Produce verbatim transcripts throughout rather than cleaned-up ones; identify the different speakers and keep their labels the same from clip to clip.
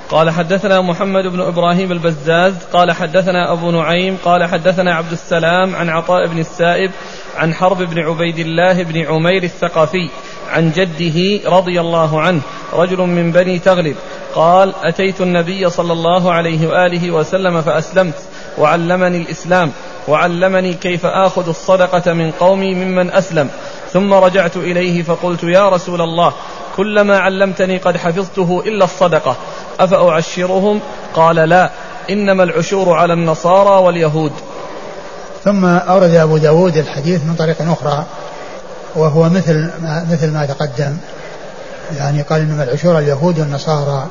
Speaker 1: قال حدثنا محمد بن إبراهيم البزاز قال حدثنا أبو نعيم قال حدثنا عبد السلام عن عطاء بن السائب عن حرب بن عبيد الله بن عمير الثقفي عن جده رضي الله عنه رجل من بني تغلب قال أتيت النبي صلى الله عليه وآله وسلم فأسلمت وعلمني الإسلام وعلمني كيف آخذ الصدقة من قومي ممن أسلم، ثم رجعت إليه فقلت يا رسول الله كلما علمتني قد حفظته إلا الصدقة أفأعشرهم؟ قال لا، إنما العشور على النصارى واليهود.
Speaker 2: ثم أورد أبو داود الحديث من طريق أخرى وهو مثل ما, مثل ما تقدم، يعني قال إنما العشور اليهود والنصارى.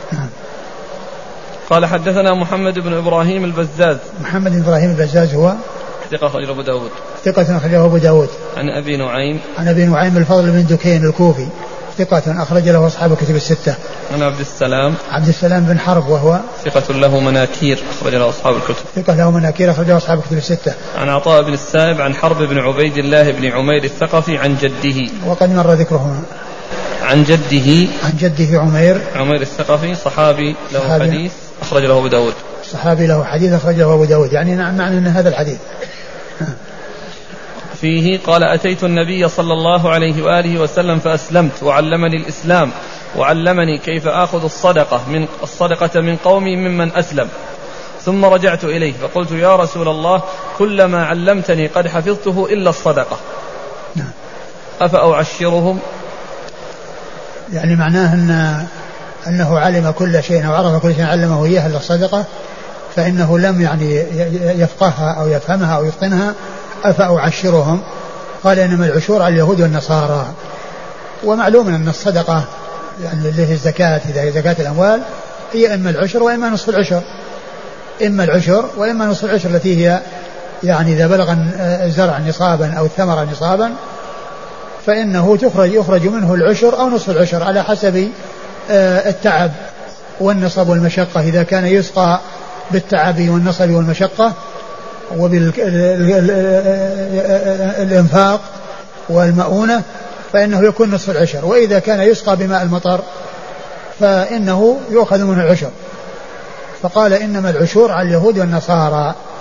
Speaker 1: قال حدثنا محمد بن إبراهيم البزاز.
Speaker 2: محمد بن إبراهيم البزاز هو
Speaker 1: ثقة أخرجه أبو داود.
Speaker 2: ثقة أخرجه أبو داود.
Speaker 1: عن أبي نعيم.
Speaker 2: عن أبي نعيم الفضل بن دكين الكوفي ثقة أخرج له أصحاب الكتب الستة.
Speaker 1: عن عبد السلام.
Speaker 2: عبد السلام بن حرب وهو
Speaker 1: ثقة له مناكير أخرج له أصحاب الكتب.
Speaker 2: ثقة له مناكير أخرج له أصحاب الكتب الستة.
Speaker 1: عن عطاء بن السائب عن حرب بن عبيد الله بن عمير الثقفي عن جده
Speaker 2: وقد مر ذكرهما.
Speaker 1: عن جده.
Speaker 2: عن جده عمير.
Speaker 1: عمير الثقفي صحابي له صحابي حديث أخرج له أبو داود.
Speaker 2: صحابي له حديث أخرج له أبو داود، يعني نعم معنى أن هذا الحديث
Speaker 1: فيه قال أتيت النبي صلى الله عليه وآله وسلم فأسلمت وعلمني الإسلام وعلمني كيف آخذ الصدقة من الصدقة من قومي ممن أسلم، ثم رجعت إليه فقلت يا رسول الله كلما علمتني قد حفظته إلا الصدقة أفأعشرهم؟
Speaker 2: يعني معناه أن أنه علم كل شيء أو عرف كل شيء علمه إياه إلا الصدقة، فإنه لم يعني يفقهها أو يفهمها أو يتقنها. أفأعشرهم؟ قال إنما العشور على اليهود والنصارى. ومعلوم أن الصدقة يعني اللي هي الزكاة إذا هي زكاة الأموال هي إما العشر وإما نصف العشر، إما العشر وإما نصف العشر التي هي يعني إذا بلغ الزرع نصابا أو الثمرة نصابا فإنه تخرج يخرج منه العشر أو نصف العشر على حسب التعب والنصب والمشقة. إذا كان يسقى بالتعب والنصب والمشقة وبالإنفاق والمؤونة فإنه يكون نصف العشر، وإذا كان يسقى بماء المطر فإنه يؤخذ منه العشر. فقال إنما العشور على اليهود والنصارى،